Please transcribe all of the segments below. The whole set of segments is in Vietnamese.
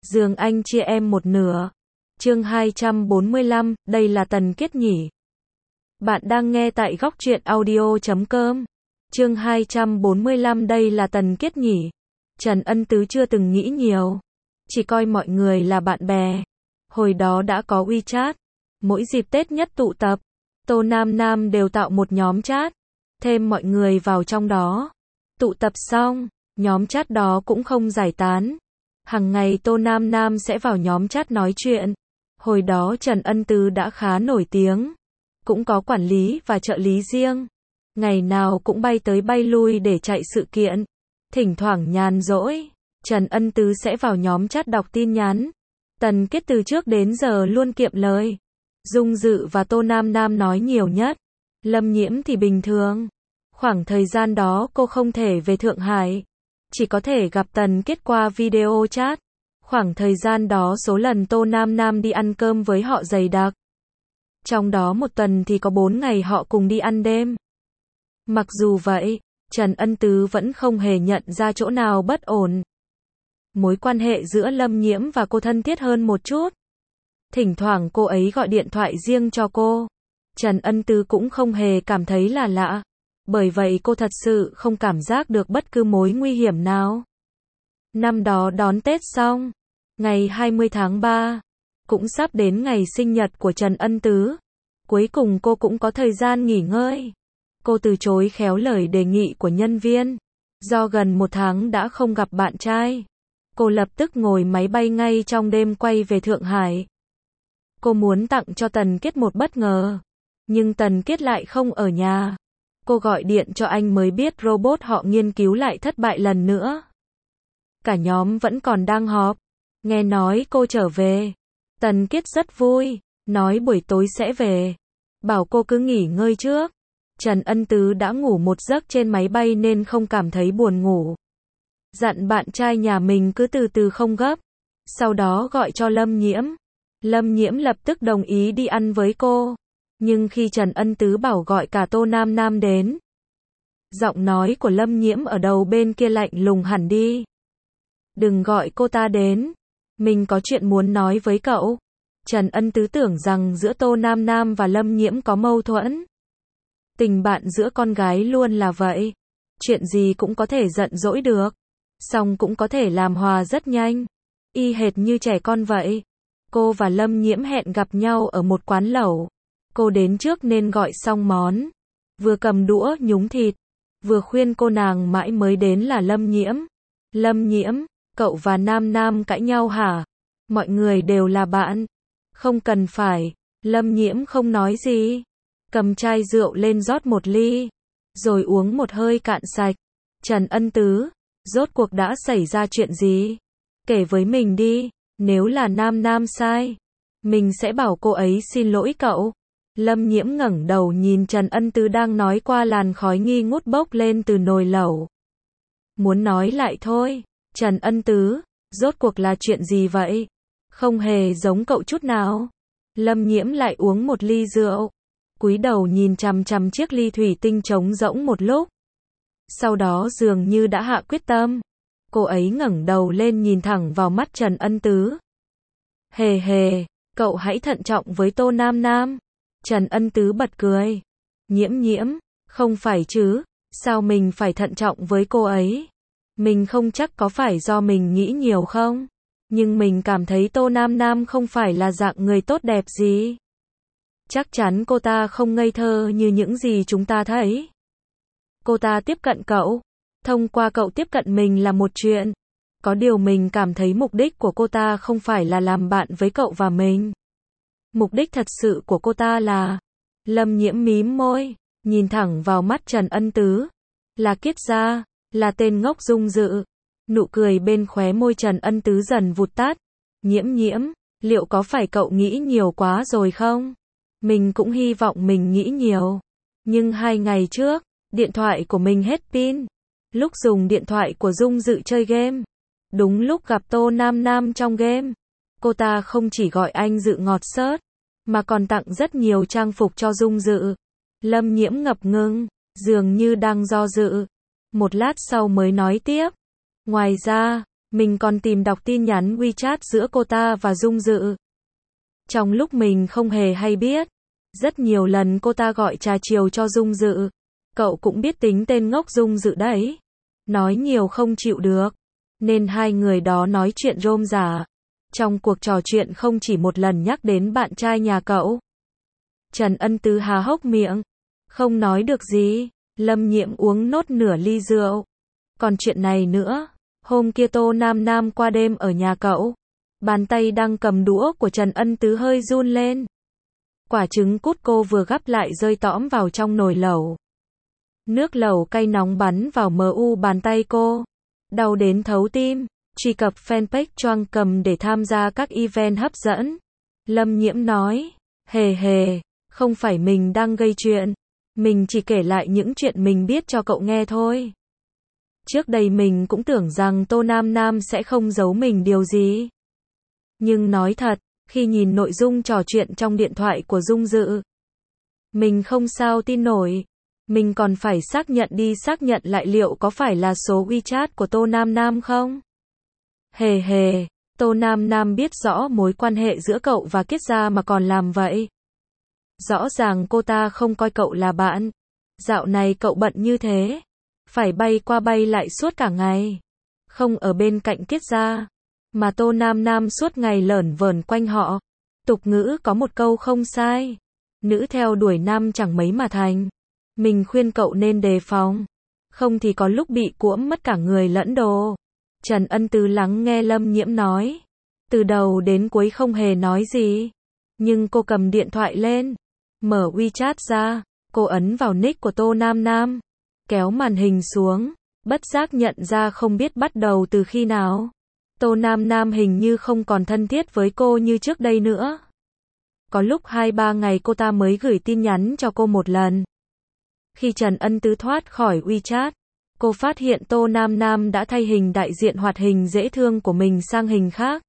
Giường anh chia em một nửa. Chương 245, đây là Tần Kiết nhỉ? Bạn đang nghe tại góc truyện audio.com. Chương 245, đây là Tần Kiết nhỉ? Trần Ân Tứ chưa từng nghĩ nhiều, chỉ coi mọi người là bạn bè. Hồi đó đã có WeChat, mỗi dịp Tết nhất tụ tập, Tô Nam Nam đều tạo một nhóm chat, thêm mọi người vào trong đó. Tụ tập xong, nhóm chat đó cũng không giải tán. Hằng ngày Tô Nam Nam sẽ vào nhóm chat nói chuyện. Hồi đó Trần Ân Tứ đã khá nổi tiếng, cũng có quản lý và trợ lý riêng. Ngày nào cũng bay tới bay lui để chạy sự kiện. Thỉnh thoảng nhàn rỗi, Trần Ân Tứ sẽ vào nhóm chat đọc tin nhắn. Tần Kiết từ trước đến giờ luôn kiệm lời. Dung Dự và Tô Nam Nam nói nhiều nhất. Lâm Nhiễm thì bình thường. Khoảng thời gian đó cô không thể về Thượng Hải, chỉ có thể gặp Tần Kiết qua video chat. Khoảng thời gian đó số lần Tô Nam Nam đi ăn cơm với họ dày đặc. Trong đó một tuần thì có 4 ngày họ cùng đi ăn đêm. Mặc dù vậy, Trần Ân Tứ vẫn không hề nhận ra chỗ nào bất ổn. Mối quan hệ giữa Lâm Nhiễm và cô thân thiết hơn một chút. Thỉnh thoảng cô ấy gọi điện thoại riêng cho cô. Trần Ân Tứ cũng không hề cảm thấy là lạ. Bởi vậy cô thật sự không cảm giác được bất cứ mối nguy hiểm nào. Năm đó đón Tết xong, ngày 20 tháng 3, cũng sắp đến ngày sinh nhật của Trần Ân Tứ. Cuối cùng cô cũng có thời gian nghỉ ngơi. Cô từ chối khéo lời đề nghị của nhân viên. Do gần 1 tháng đã không gặp bạn trai, cô lập tức ngồi máy bay ngay trong đêm quay về Thượng Hải. Cô muốn tặng cho Tần Kiết một bất ngờ, nhưng Tần Kiết lại không ở nhà. Cô gọi điện cho anh mới biết robot họ nghiên cứu lại thất bại lần nữa. Cả nhóm vẫn còn đang họp. Nghe nói cô trở về, Tần Kiết rất vui, nói buổi tối sẽ về. Bảo cô cứ nghỉ ngơi trước. Trần Ân Tứ đã ngủ một giấc trên máy bay nên không cảm thấy buồn ngủ. Dặn bạn trai nhà mình cứ từ từ không gấp. Sau đó gọi cho Lâm Nhiễm. Lâm Nhiễm lập tức đồng ý đi ăn với cô. Nhưng khi Trần Ân Tứ bảo gọi cả Tô Nam Nam đến, giọng nói của Lâm Nhiễm ở đầu bên kia lạnh lùng hẳn đi. Đừng gọi cô ta đến. Mình có chuyện muốn nói với cậu. Trần Ân Tứ tưởng rằng giữa Tô Nam Nam và Lâm Nhiễm có mâu thuẫn. Tình bạn giữa con gái luôn là vậy. Chuyện gì cũng có thể giận dỗi được. Xong cũng có thể làm hòa rất nhanh. Y hệt như trẻ con vậy. Cô và Lâm Nhiễm hẹn gặp nhau ở một quán lẩu. Cô đến trước nên gọi xong món. Vừa cầm đũa nhúng thịt, vừa khuyên cô nàng mãi mới đến là Lâm Nhiễm. Lâm Nhiễm, cậu và Nam Nam cãi nhau hả? Mọi người đều là bạn. Không cần phải. Lâm Nhiễm không nói gì. Cầm chai rượu lên rót một ly, rồi uống một hơi cạn sạch. Trần Ân Tứ, rốt cuộc đã xảy ra chuyện gì? Kể với mình đi, nếu là Nam Nam sai, mình sẽ bảo cô ấy xin lỗi cậu. Lâm Nhiễm ngẩng đầu nhìn Trần Ân Tứ đang nói qua làn khói nghi ngút bốc lên từ nồi lẩu. Muốn nói lại thôi. Trần Ân Tứ, rốt cuộc là chuyện gì vậy? Không hề giống cậu chút nào. Lâm Nhiễm lại uống một ly rượu, cúi đầu nhìn chằm chằm chiếc ly thủy tinh trống rỗng một lúc. Sau đó dường như đã hạ quyết tâm. Cô ấy ngẩng đầu lên nhìn thẳng vào mắt Trần Ân Tứ. Hề hề, cậu hãy thận trọng với Tô Nam Nam. Trần Ân Tứ bật cười. Nhiễm Nhiễm, không phải chứ, sao mình phải thận trọng với cô ấy? Mình không chắc có phải do mình nghĩ nhiều không? Nhưng mình cảm thấy Tô Nam Nam không phải là dạng người tốt đẹp gì. Chắc chắn cô ta không ngây thơ như những gì chúng ta thấy. Cô ta tiếp cận cậu, thông qua cậu tiếp cận mình là một chuyện. Có điều mình cảm thấy mục đích của cô ta không phải là làm bạn với cậu và mình. Mục đích thật sự của cô ta là... Lâm Nhiễm mím môi, nhìn thẳng vào mắt Trần Ân Tứ. Là Kiết gia, là tên ngốc Dung Dự. Nụ cười bên khóe môi Trần Ân Tứ dần vụt tắt. Nhiễm Nhiễm, liệu có phải cậu nghĩ nhiều quá rồi không? Mình cũng hy vọng mình nghĩ nhiều. Nhưng 2 ngày trước, điện thoại của mình hết pin. Lúc dùng điện thoại của Dung Dự chơi game, đúng lúc gặp Tô Nam Nam trong game. Cô ta không chỉ gọi anh Dự ngọt xớt, mà còn tặng rất nhiều trang phục cho Dung Dự. Lâm Nhiễm ngập ngừng, dường như đang do dự. Một lát sau mới nói tiếp. Ngoài ra, Mình còn tìm đọc tin nhắn WeChat giữa cô ta và Dung Dự. Trong lúc mình không hề hay biết, rất nhiều lần cô ta gọi trà chiều cho Dung Dự. Cậu cũng biết tính tên ngốc Dung Dự đấy. Nói nhiều không chịu được. Nên hai người đó nói chuyện rôm rả. Trong cuộc trò chuyện không chỉ một lần nhắc đến bạn trai nhà cậu. Trần Ân Tứ há hốc miệng. Không nói được gì. Lâm Nhiễm uống nốt nửa ly rượu. Còn chuyện này nữa. Hôm kia Tô Nam Nam qua đêm ở nhà cậu. Bàn tay đang cầm đũa của Trần Ân Tứ hơi run lên. Quả trứng cút cô vừa gắp lại rơi tõm vào trong nồi lẩu. Nước lẩu cay nóng bắn vào MU bàn tay cô. Đau đến thấu tim. Truy cập fanpage Choang Cầm để tham gia các event hấp dẫn. Lâm Nhiễm nói. Hề hề. Không phải mình đang gây chuyện. Mình chỉ kể lại những chuyện mình biết cho cậu nghe thôi. Trước đây mình cũng tưởng rằng Tô Nam Nam sẽ không giấu mình điều gì. Nhưng nói thật, khi nhìn nội dung trò chuyện trong điện thoại của Dung Dự, mình không sao tin nổi. Mình còn phải xác nhận đi xác nhận lại liệu có phải là số WeChat của Tô Nam Nam không? Hề hề, Tô Nam Nam biết rõ mối quan hệ giữa cậu và Kiết Gia mà còn làm vậy. Rõ ràng cô ta không coi cậu là bạn. Dạo này cậu bận như thế. Phải bay qua bay lại suốt cả ngày. Không ở bên cạnh Kiết Gia. Mà Tô Nam Nam suốt ngày lởn vởn quanh họ. Tục ngữ có một câu không sai. Nữ theo đuổi nam chẳng mấy mà thành. Mình khuyên cậu nên đề phòng. Không thì có lúc bị cuỗm mất cả người lẫn đồ. Trần Ân Tứ lắng nghe Lâm Nhiễm nói. Từ đầu đến cuối không hề nói gì. Nhưng cô cầm điện thoại lên. Mở WeChat ra. Cô ấn vào nick của Tô Nam Nam. Kéo màn hình xuống. Bất giác nhận ra không biết bắt đầu từ khi nào. Tô Nam Nam hình như không còn thân thiết với cô như trước đây nữa. Có lúc 2-3 ngày cô ta mới gửi tin nhắn cho cô một lần. Khi Trần Ân Tứ thoát khỏi WeChat, cô phát hiện Tô Nam Nam đã thay hình đại diện hoạt hình dễ thương của mình sang hình khác.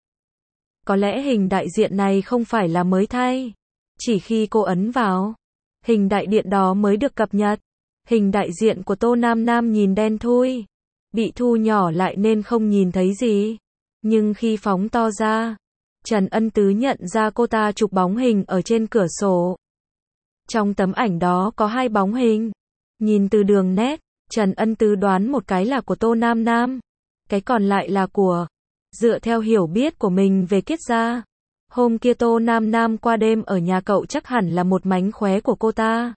Có lẽ hình đại diện này không phải là mới thay. Chỉ khi cô ấn vào, hình đại diện đó mới được cập nhật. Hình đại diện của Tô Nam Nam nhìn đen thui. Bị thu nhỏ lại nên không nhìn thấy gì. Nhưng khi phóng to ra, Trần Ân Tứ nhận ra cô ta chụp bóng hình ở trên cửa sổ. Trong tấm ảnh đó có 2 bóng hình. Nhìn từ đường nét, Trần Ân Tứ đoán một cái là của Tô Nam Nam. Cái còn lại là của. Dựa theo hiểu biết của mình về Kiết Gia. Hôm kia Tô Nam Nam qua đêm ở nhà cậu chắc hẳn là một mánh khóe của cô ta.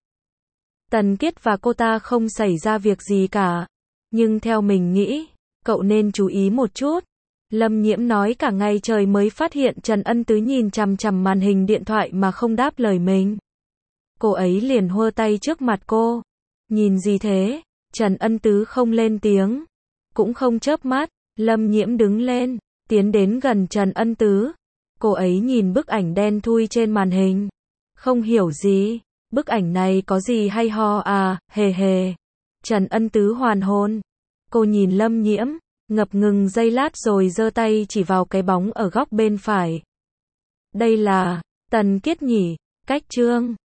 Tần Kiết và cô ta không xảy ra việc gì cả. Nhưng theo mình nghĩ, cậu nên chú ý một chút. Lâm Nhiễm nói cả ngày trời mới phát hiện Trần Ân Tứ nhìn chằm chằm màn hình điện thoại mà không đáp lời mình. Cô ấy liền hơ tay trước mặt cô. Nhìn gì thế? Trần Ân Tứ không lên tiếng. Cũng không chớp mắt. Lâm Nhiễm đứng lên. Tiến đến gần Trần Ân Tứ. Cô ấy nhìn bức ảnh đen thui trên màn hình. Không hiểu gì. Bức ảnh này có gì hay ho à, hề hề. Trần Ân Tứ hoàn hồn. Cô nhìn Lâm Nhiễm. Ngập ngừng giây lát rồi giơ tay chỉ vào cái bóng ở góc bên phải. Đây là Tần Kiết nhỉ? Cách Trương.